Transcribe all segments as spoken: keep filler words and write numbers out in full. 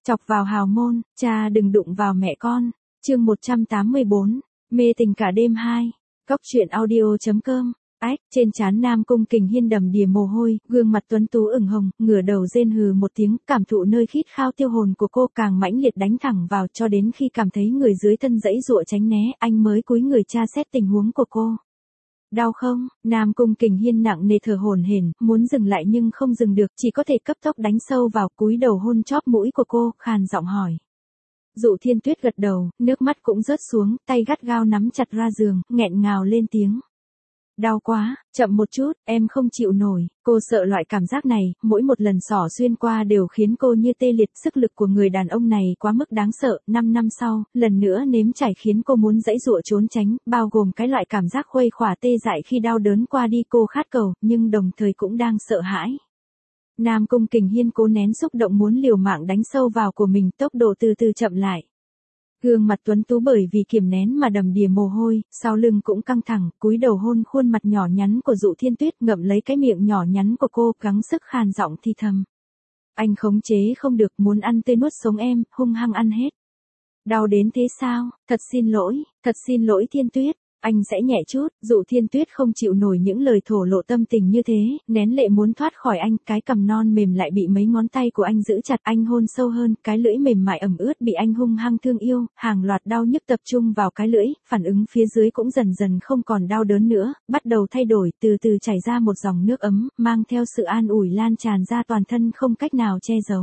Chọc vào hào môn, cha đừng đụng vào mẹ con. Chương một trăm tám mươi bốn, mê tình cả đêm hai. Cóc truyện audio.com. Ách, trên trán Nam Cung Kình Hiên đầm đìa mồ hôi, gương mặt tuấn tú ửng hồng, ngửa đầu rên hừ một tiếng, cảm thụ nơi khít khao tiêu hồn của cô càng mãnh liệt đánh thẳng vào, cho đến khi cảm thấy người dưới thân dãy dụa tránh né, anh mới cúi người tra xét tình huống của cô. Đau không? Nam Cung Kình Hiên nặng nề thở hổn hển, muốn dừng lại nhưng không dừng được, chỉ có thể cấp tốc đánh sâu vào, cúi đầu hôn chóp mũi của cô, khàn giọng hỏi. Dụ Thiên Tuyết gật đầu, nước mắt cũng rớt xuống, tay gắt gao nắm chặt ra giường, nghẹn ngào lên tiếng. Đau quá, chậm một chút, em không chịu nổi. Cô sợ loại cảm giác này, mỗi một lần xỏ xuyên qua đều khiến cô như tê liệt. Sức lực của người đàn ông này quá mức đáng sợ. Năm năm sau, lần nữa nếm trải khiến cô muốn dãy dụa trốn tránh, bao gồm cái loại cảm giác khuây khỏa tê dại khi đau đớn qua đi. Cô khát cầu, nhưng đồng thời cũng đang sợ hãi. Nam Cung Kình Hiên cố nén xúc động muốn liều mạng đánh sâu vào của mình, tốc độ từ từ chậm lại. Gương mặt tuấn tú bởi vì kiềm nén mà đầm đìa mồ hôi, sau lưng cũng căng thẳng, cúi đầu hôn khuôn mặt nhỏ nhắn của Dụ Thiên Tuyết, ngậm lấy cái miệng nhỏ nhắn của cô, gắng sức khàn giọng thì thầm. Anh khống chế không được, muốn ăn tươi nuốt sống em, hung hăng ăn hết. Đau đến thế sao? Thật xin lỗi, thật xin lỗi Thiên Tuyết. Anh sẽ nhẹ chút. Dụ Thiên Tuyết không chịu nổi những lời thổ lộ tâm tình như thế, nén lệ muốn thoát khỏi anh, cái cằm non mềm lại bị mấy ngón tay của anh giữ chặt, anh hôn sâu hơn, cái lưỡi mềm mại ẩm ướt bị anh hung hăng thương yêu, hàng loạt đau nhức tập trung vào cái lưỡi, phản ứng phía dưới cũng dần dần không còn đau đớn nữa, bắt đầu thay đổi, từ từ chảy ra một dòng nước ấm, mang theo sự an ủi lan tràn ra toàn thân không cách nào che giấu.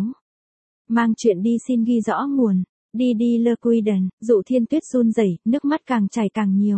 Mang chuyện đi xin ghi rõ nguồn. Đi đi lơ quy đần. Dụ Thiên Tuyết run rẩy, nước mắt càng chảy càng nhiều.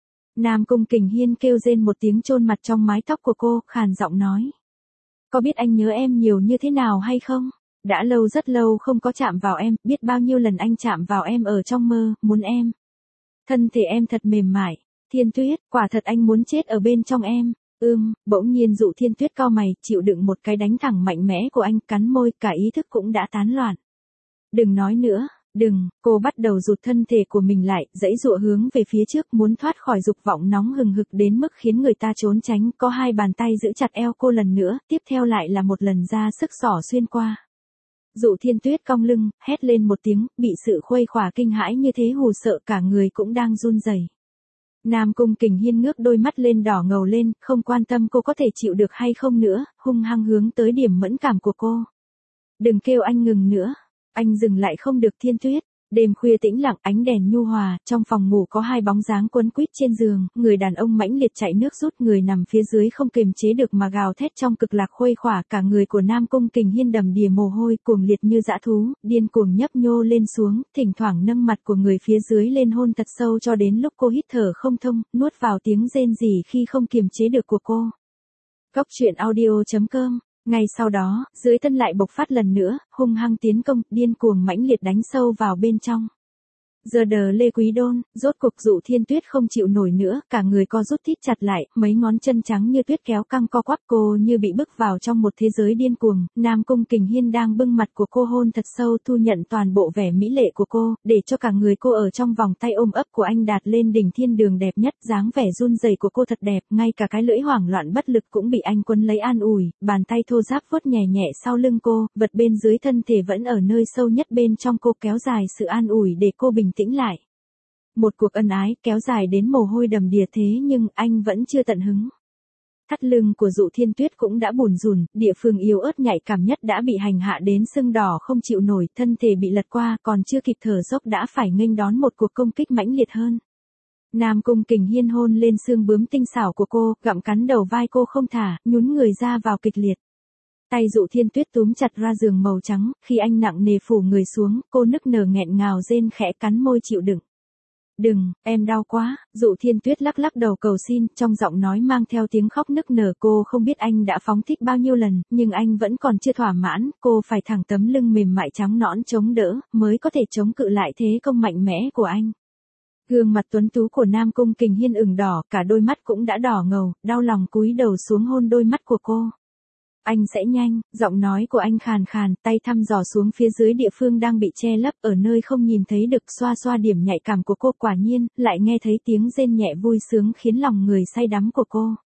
Nam Cung Kình Hiên kêu rên một tiếng chôn mặt trong mái tóc của cô, khàn giọng nói. Có biết anh nhớ em nhiều như thế nào hay không? Đã lâu rất lâu không có chạm vào em, biết bao nhiêu lần anh chạm vào em ở trong mơ, muốn em. Thân thể em thật mềm mại. Thiên Tuyết, quả thật anh muốn chết ở bên trong em. Ưm, bỗng nhiên Dụ Thiên Tuyết cau mày, chịu đựng một cái đánh thẳng mạnh mẽ của anh, cắn môi, cả ý thức cũng đã tán loạn. Đừng nói nữa. Đừng, cô bắt đầu rụt thân thể của mình lại, dãy dụa hướng về phía trước, muốn thoát khỏi dục vọng nóng hừng hực đến mức khiến người ta trốn tránh, có hai bàn tay giữ chặt eo cô lần nữa, tiếp theo lại là một lần ra sức xỏ xuyên qua. Dụ Thiên Tuyết cong lưng, hét lên một tiếng, bị sự khuây khỏa kinh hãi như thế hù sợ cả người cũng đang run rẩy. Nam Cung Kình Hiên ngước đôi mắt lên đỏ ngầu lên, không quan tâm cô có thể chịu được hay không nữa, hung hăng hướng tới điểm mẫn cảm của cô. Đừng kêu anh ngừng nữa. Anh dừng lại không được Thiên Tuyết. Đêm khuya tĩnh lặng, ánh đèn nhu hòa, trong phòng ngủ có hai bóng dáng quấn quýt trên giường, người đàn ông mãnh liệt chạy nước rút, người nằm phía dưới không kiềm chế được mà gào thét trong cực lạc khuây khỏa, cả người của Nam Cung Kình Hiên đầm đìa mồ hôi, cuồng liệt như dã thú, điên cuồng nhấp nhô lên xuống, thỉnh thoảng nâng mặt của người phía dưới lên hôn thật sâu cho đến lúc cô hít thở không thông, nuốt vào tiếng rên rỉ khi không kiềm chế được của cô. Cóc truyện audio.com. Ngay sau đó, dưới thân lại bộc phát lần nữa, hung hăng tiến công, điên cuồng mãnh liệt đánh sâu vào bên trong. Giờ đờ Lê Quý Đôn, rốt cuộc Dụ Thiên Tuyết không chịu nổi nữa, cả người co rút thít chặt lại, mấy ngón chân trắng như tuyết kéo căng co quắp, cô như bị bức vào trong một thế giới điên cuồng. Nam Cung Kình Hiên đang bưng mặt của cô hôn thật sâu, thu nhận toàn bộ vẻ mỹ lệ của cô, để cho cả người cô ở trong vòng tay ôm ấp của anh đạt lên đỉnh thiên đường đẹp nhất, dáng vẻ run rẩy của cô thật đẹp, ngay cả cái lưỡi hoảng loạn bất lực cũng bị anh quấn lấy an ủi, bàn tay thô ráp vuốt nhẹ nhẹ sau lưng cô, vật bên dưới thân thể vẫn ở nơi sâu nhất bên trong cô kéo dài sự an ủi để cô bình tĩnh lại. Một cuộc ân ái kéo dài đến mồ hôi đầm đìa thế nhưng anh vẫn chưa tận hứng. Thắt lưng của Dụ Thiên Tuyết cũng đã bủn rủn, địa phương yếu ớt nhạy cảm nhất đã bị hành hạ đến sưng đỏ không chịu nổi, thân thể bị lật qua, còn chưa kịp thở dốc đã phải nghênh đón một cuộc công kích mãnh liệt hơn. Nam Cung Kình Hiên hôn lên xương bướm tinh xảo của cô, gặm cắn đầu vai cô không thả, nhún người ra vào kịch liệt. Tay Dụ Thiên Tuyết túm chặt ra giường màu trắng, khi anh nặng nề phủ người xuống, cô nức nở nghẹn ngào rên khẽ cắn môi chịu đựng. Đừng, em đau quá. Dụ Thiên Tuyết lắc lắc đầu cầu xin, trong giọng nói mang theo tiếng khóc nức nở. Cô không biết anh đã phóng thích bao nhiêu lần, nhưng anh vẫn còn chưa thỏa mãn, cô phải thẳng tấm lưng mềm mại trắng nõn chống đỡ, mới có thể chống cự lại thế công mạnh mẽ của anh. Gương mặt tuấn tú của Nam Cung Kình Hiên ửng đỏ, cả đôi mắt cũng đã đỏ ngầu, đau lòng cúi đầu xuống hôn đôi mắt của cô. Anh sẽ nhanh, giọng nói của anh khàn khàn, tay thăm dò xuống phía dưới địa phương đang bị che lấp ở nơi không nhìn thấy được, xoa xoa điểm nhạy cảm của cô, quả nhiên, lại nghe thấy tiếng rên nhẹ vui sướng khiến lòng người say đắm của cô.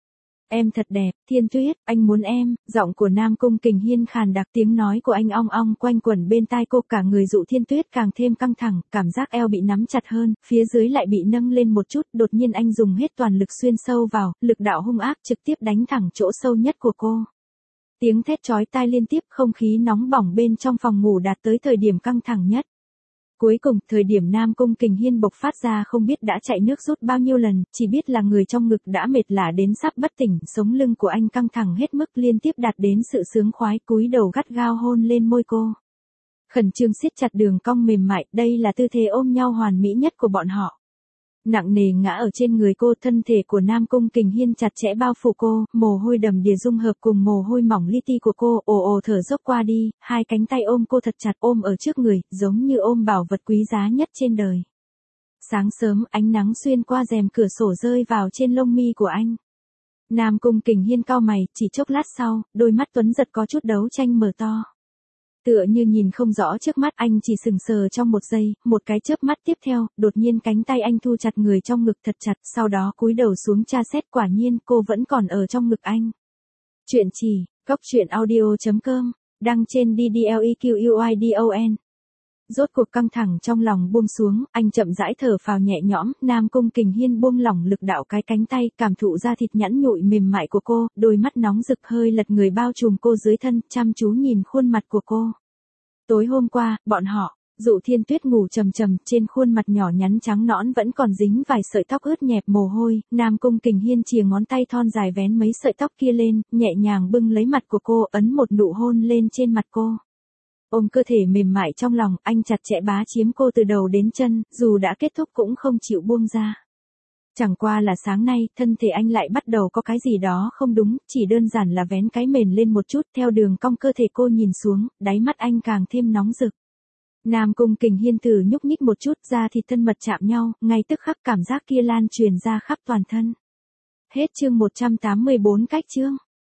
Em thật đẹp, Thiên Tuyết, anh muốn em. Giọng của Nam Cung Kình Hiên khàn đặc, tiếng nói của anh ong ong quanh quẩn bên tai cô, cả người dụ Thiên Tuyết càng thêm căng thẳng, cảm giác eo bị nắm chặt hơn, phía dưới lại bị nâng lên một chút, đột nhiên anh dùng hết toàn lực xuyên sâu vào, lực đạo hung ác trực tiếp đánh thẳng chỗ sâu nhất của cô. Tiếng thét chói tai liên tiếp, không khí nóng bỏng bên trong phòng ngủ đạt tới thời điểm căng thẳng nhất. Cuối cùng, thời điểm Nam Cung Kình Hiên bộc phát ra không biết đã chạy nước rút bao nhiêu lần, chỉ biết là người trong ngực đã mệt lả đến sắp bất tỉnh, sống lưng của anh căng thẳng hết mức liên tiếp đạt đến sự sướng khoái, cúi đầu gắt gao hôn lên môi cô. Khẩn trương siết chặt đường cong mềm mại, đây là tư thế ôm nhau hoàn mỹ nhất của bọn họ. Nặng nề ngã ở trên người cô, thân thể của Nam Cung Kình Hiên chặt chẽ bao phủ cô, mồ hôi đầm đìa dung hợp cùng mồ hôi mỏng li ti của cô, ồ ồ thở dốc qua đi, hai cánh tay ôm cô thật chặt, ôm ở trước người, giống như ôm bảo vật quý giá nhất trên đời. Sáng sớm, ánh nắng xuyên qua rèm cửa sổ rơi vào trên lông mi của anh. Nam Cung Kình Hiên cau mày, chỉ chốc lát sau, đôi mắt tuấn giật có chút đấu tranh mở to. Tựa như nhìn không rõ trước mắt, anh chỉ sừng sờ trong một giây, một cái chớp mắt tiếp theo, đột nhiên cánh tay anh thu chặt người trong ngực thật chặt, sau đó cúi đầu xuống tra xét, quả nhiên cô vẫn còn ở trong ngực anh. Chuyện chỉ, cốc truyện audio chấm com, đăng trên D D L E Q U I D O N. Rốt cuộc căng thẳng trong lòng buông xuống, anh chậm rãi thở phào nhẹ nhõm, Nam Cung Kình Hiên buông lỏng lực đạo cái cánh tay, cảm thụ da thịt nhẵn nhụi mềm mại của cô, đôi mắt nóng rực hơi lật người bao trùm cô dưới thân, chăm chú nhìn khuôn mặt của cô. Tối hôm qua, bọn họ, dụ Thiên Tuyết ngủ trầm trầm, trên khuôn mặt nhỏ nhắn trắng nõn vẫn còn dính vài sợi tóc ướt nhẹp mồ hôi, Nam Cung Kình Hiên chìa ngón tay thon dài vén mấy sợi tóc kia lên, nhẹ nhàng bưng lấy mặt của cô, ấn một nụ hôn lên trên mặt cô. Ôm cơ thể mềm mại trong lòng, anh chặt chẽ bá chiếm cô từ đầu đến chân, dù đã kết thúc cũng không chịu buông ra. Chẳng qua là sáng nay, thân thể anh lại bắt đầu có cái gì đó không đúng, chỉ đơn giản là vén cái mền lên một chút, theo đường cong cơ thể cô nhìn xuống, đáy mắt anh càng thêm nóng rực. Nam Cung Kình Hiên thử nhúc nhích một chút, da thịt thân mật chạm nhau, ngay tức khắc cảm giác kia lan truyền ra khắp toàn thân. Hết chương một trăm tám mươi bốn cách chương.